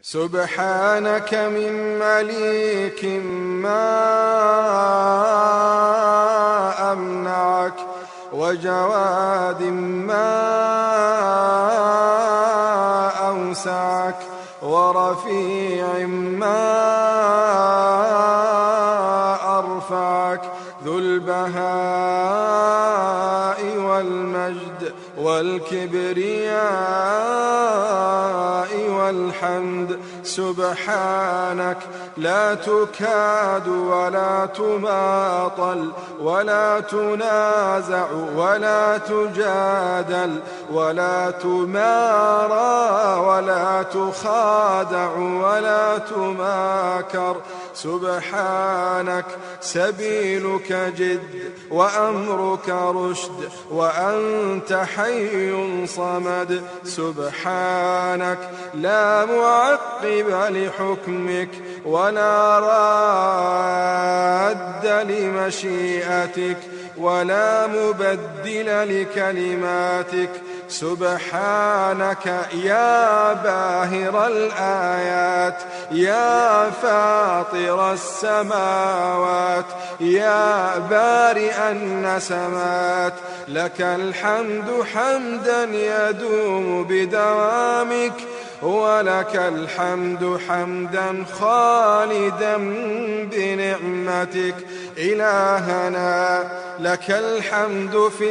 سبحانك من مليك ما أمنعك، وجواد ما أوسعك، ورفيع ما أرفعك، ذو البهاء والمجد والكبرياء والحمد. سبحانك لا تكاد ولا تماطل ولا تنازع ولا تجادل ولا تمارى ولا تخادع ولا تماكر. سبحانك سبيلك جد وأمرك رشد، وأنت حي صمد. سبحانك لا معقب لحكمك ولا راد لمشيئتك ولا مبدل لكلماتك. سبحانك يا باهر الآيات، يا فاطر السماوات، يا بارئ النسمات، لك الحمد حمدا يدوم بدوامك، ولك الحمد حمدا خالدا بنعمتك. إلهنا لك الحمد في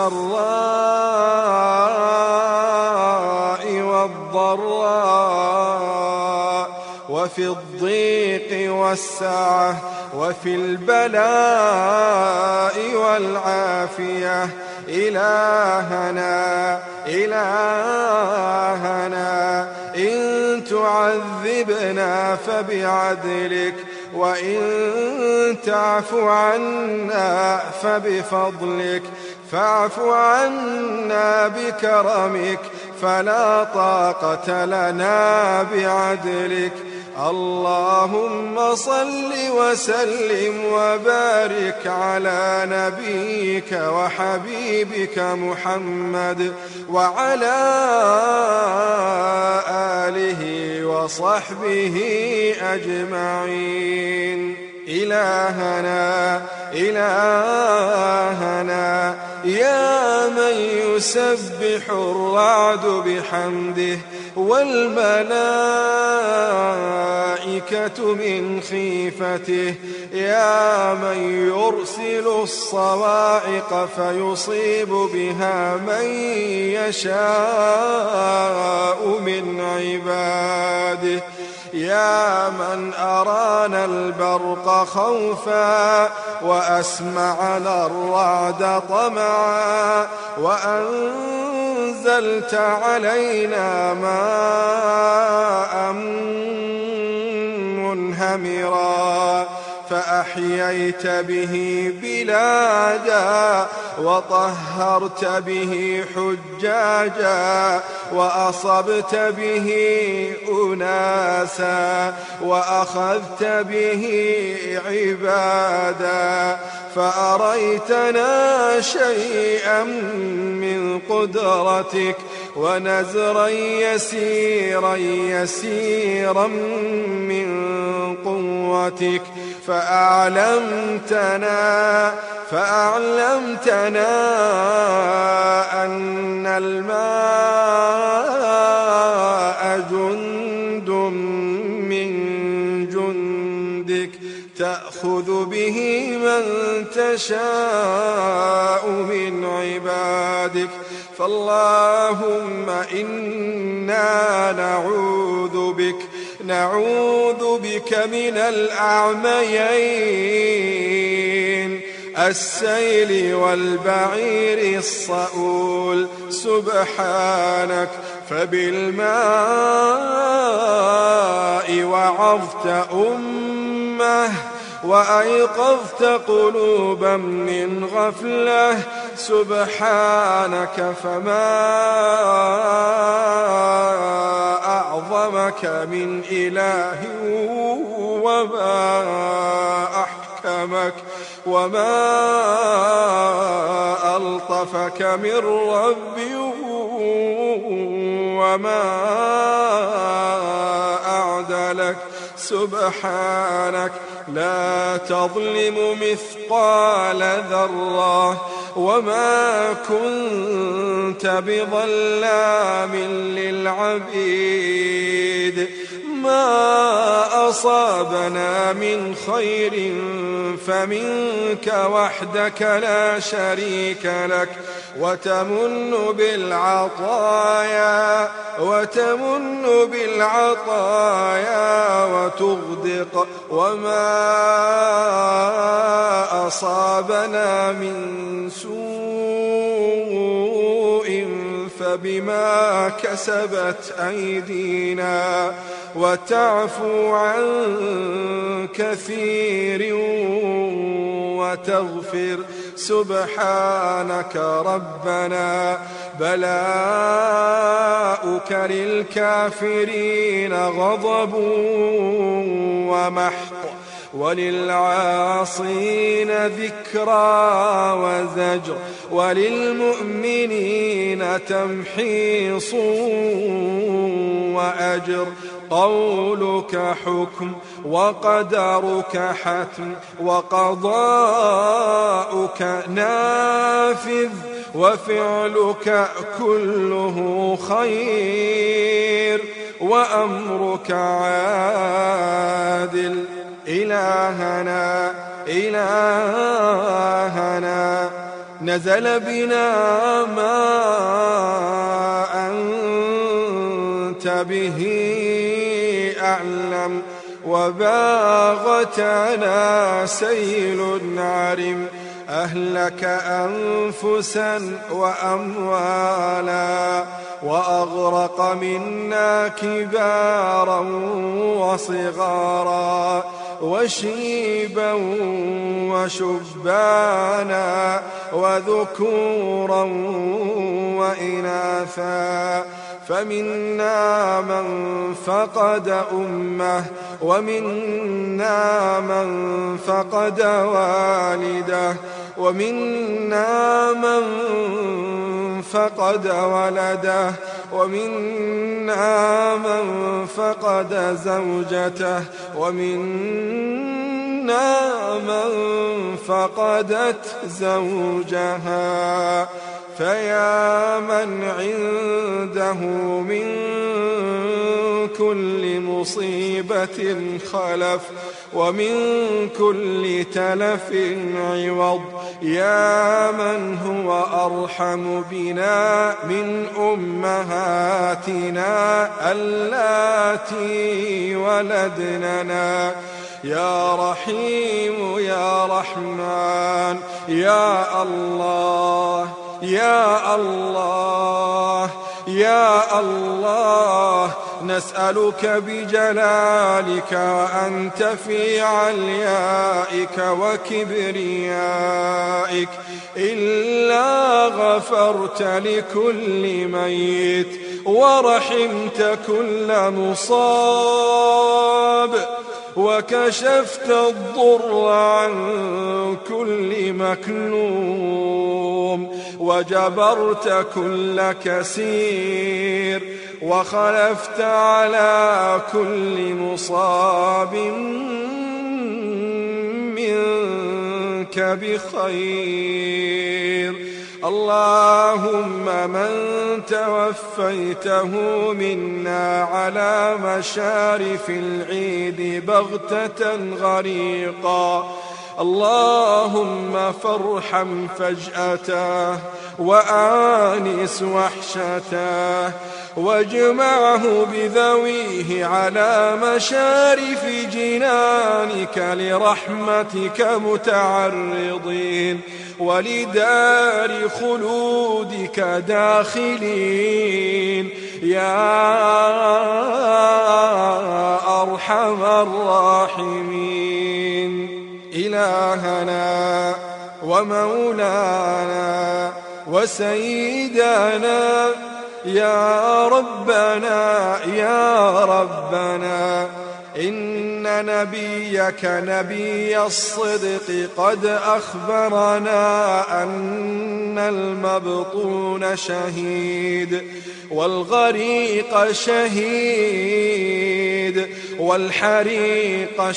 السراء والضراء، وفي الضيق والسعة، وفي البلاء والعافية. إلهنا إلهنا إن تعذبنا فبعدلك، وإن تعف عنا فبفضلك، فاعف عنا بكرمك، فلا طاقة لنا بعدلك. اللهم صل وسلم وبارك على نبيك وحبيبك محمد وعلى آله وصحبه أجمعين. إلهنا إلهنا يا من يسبح الرعد بحمده والملائكة من خيفته، يا من يرسل الصواعق فيصيب بها من يشاء من عباده، يا من أرانا البرق خوفا وأسمعنا الرعد طمعا، وأنزلت علينا ماء منهمرا فأحييت به بلادا، وطهرت به حجاجا، وأصبت به أناسا، وأخذت به عبادا، فأريتنا شيئا من قدرتك ونزرا يسيرا يسيرا من قوتك، فأعلمتنا أن الماء جند من جندك تأخذ به من تشاء من عبادك. فاللهم إنا نعوذ بك من الأعميين السيل والبعير الصؤول. سبحانك فبالماء وعظت أمة وأيقظت قلوبا من غفلة. سبحانك فما أعظمك من إله وما أحكمك وما ألطفك من رب وما سبحانك لا تظلم مثقال ذرة وما كنت بظلام للعبيد ما أصابنا من خير فمنك وحدك لا شريك لك وتمن بالعطايا وتغدق وما أصابنا من سوء فبما كسبت أيدينا وتعفو عن كثير وتغفر سبحانك ربنا بلاؤك للكافرين غضب ومحق وللعاصين ذكرى وزجر وللمؤمنين تمحيص وأجر قولك حكم وقدرك حتم وقضاؤك نافذ وفعلك كله خير وأمرك عادل إلهنا نزل بنا ما أنت به أعلم وباغتنا سيل عرم أهلك أنفسا وأموالا وأغرق منا كبارا وصغارا وشيبا وشبانا وذكورا وإناثا فمنا من فقد أمه ومنا من فقد والده ومنا من فقد ولده ومنا من فقد زوجته ومنا من فقدت زوجها فيا من عنده من كل مصيبة خلف ومن كل تلف عوض يا من هو أرحم بنا من أمهاتنا اللاتي ولدننا يا رحيم يا رحمن يا الله يا الله يا الله نسألك بجلالك وأنت في عليائك وكبريائك إلا غفرت لكل ميت ورحمت كل مصاب وكشفت الضر عن كل مكلوم وجبرت كل كسير وخلفت على كل مصاب منك بخير اللهم من توفيته منا على مشارف العيد بغتة غريقا اللهم فارحم فجأته وآنس وحشته واجمعه بذويه على مشارف جنانك لرحمتك متعرضين ولدار خلودك داخلين يا أرحم الراحمين إلهنا ومولانا وسيدنا يا ربنا إن نبيك نبي الصدق قد أخبرنا أن المبطون شهيد والغريق شهيد والحريق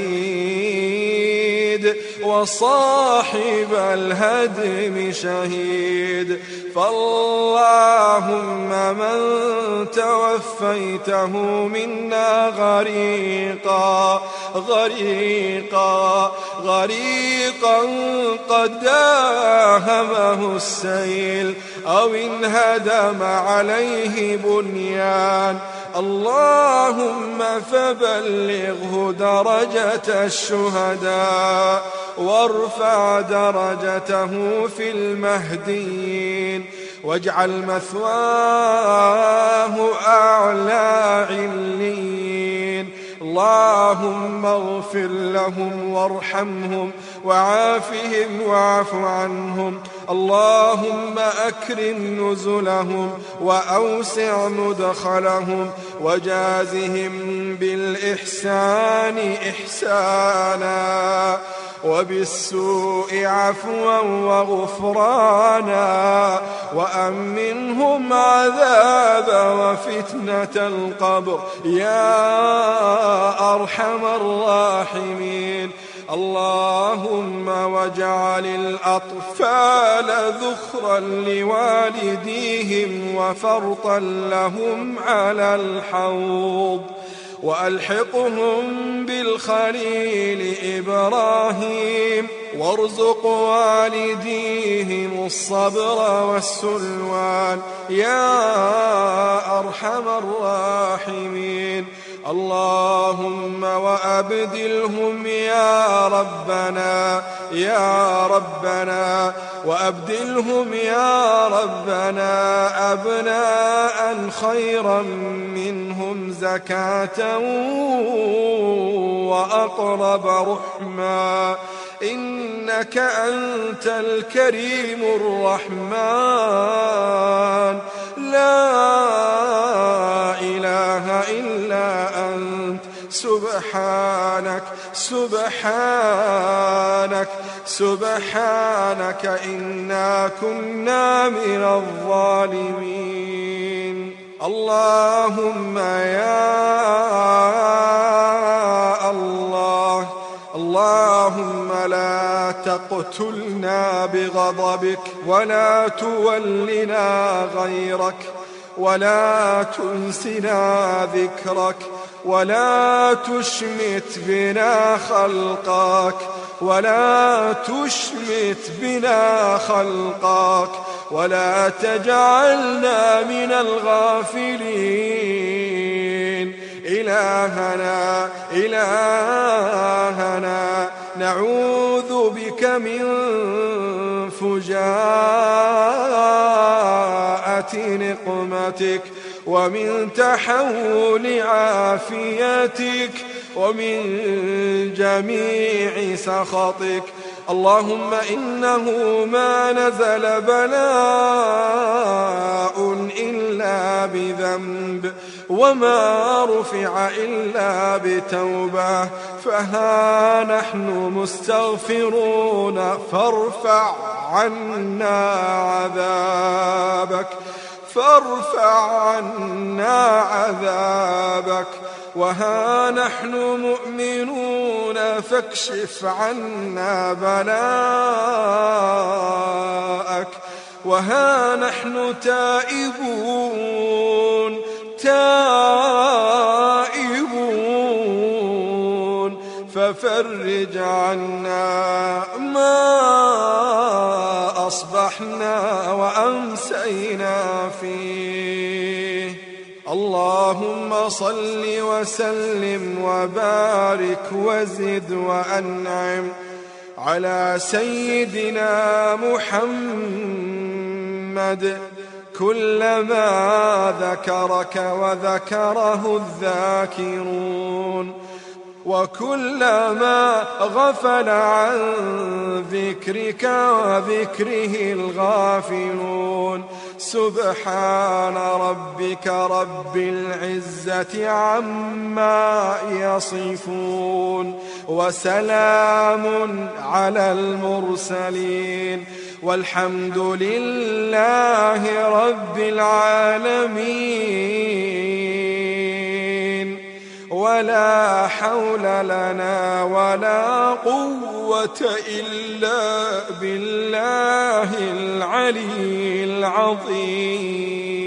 شهيد وصاحب الهدم شهيد. فاللهم من توفيته منا غريقا قد داهمه السيل أو انهدم عليه بنيان، اللهم فبلغه درجة الشهداء وارفع درجته في المهديين، واجعل مثواه أعلى عليين. اللهم اغفر لهم وارحمهم وعافهم واعف عنهم. اللهم أكرم نزلهم وأوسع مدخلهم وجازهم بالإحسان إحسانا وبالسوء عفوا وغفرانا، وأمنهم عذاب وفتنة القبر يا أرحم الراحمين. اللهم واجعل الأطفال ذخرا لوالديهم وفرطا لهم على الحوض، وألحقهم بالخليل إبراهيم، وارزق والديهم الصبر والسلوان يا أرحم الراحمين. اللهم وأبدلهم يا ربنا وأبدلهم يا ربنا أبناء خيرا منهم زكاة وأقرب رحما، إنك أنت الكريم الرحمن، لا إله إلا أنت. سبحانك إنا كنا من الظالمين. اللهم يا الله، اللهم لا تقتلنا بغضبك ولا تولنا غيرك ولا تنسنا ذكرك ولا تشمت بنا خلقك ولا تجعلنا من الغافلين. إلهنا نعوذ بك من فجاءة نقمتك ومن تحول عافيتك ومن جميع سخطك. اللهم إنه ما نزل بلاء إلا بذنب وما رفع إلا بتوبة، فها نحن مستغفرون فارفع عنا عذابك، وها نحن مؤمنون فاكشف عنا بلاءك، وها نحن تائبون ففرج عنا ما أصبحنا وأمسينا فيه. اللهم صل وسلم وبارك وزد وأنعم على سيدنا محمد كلما ذكرك وذكره الذاكرون، وكلما غفل عن ذكرك وذكره الغافلون. سبحان ربك رب العزة عما يصفون، وسلام على المرسلين، والحمد لله رب العالمين. ولا حول لنا ولا قوة إلا بالله العلي العظيم.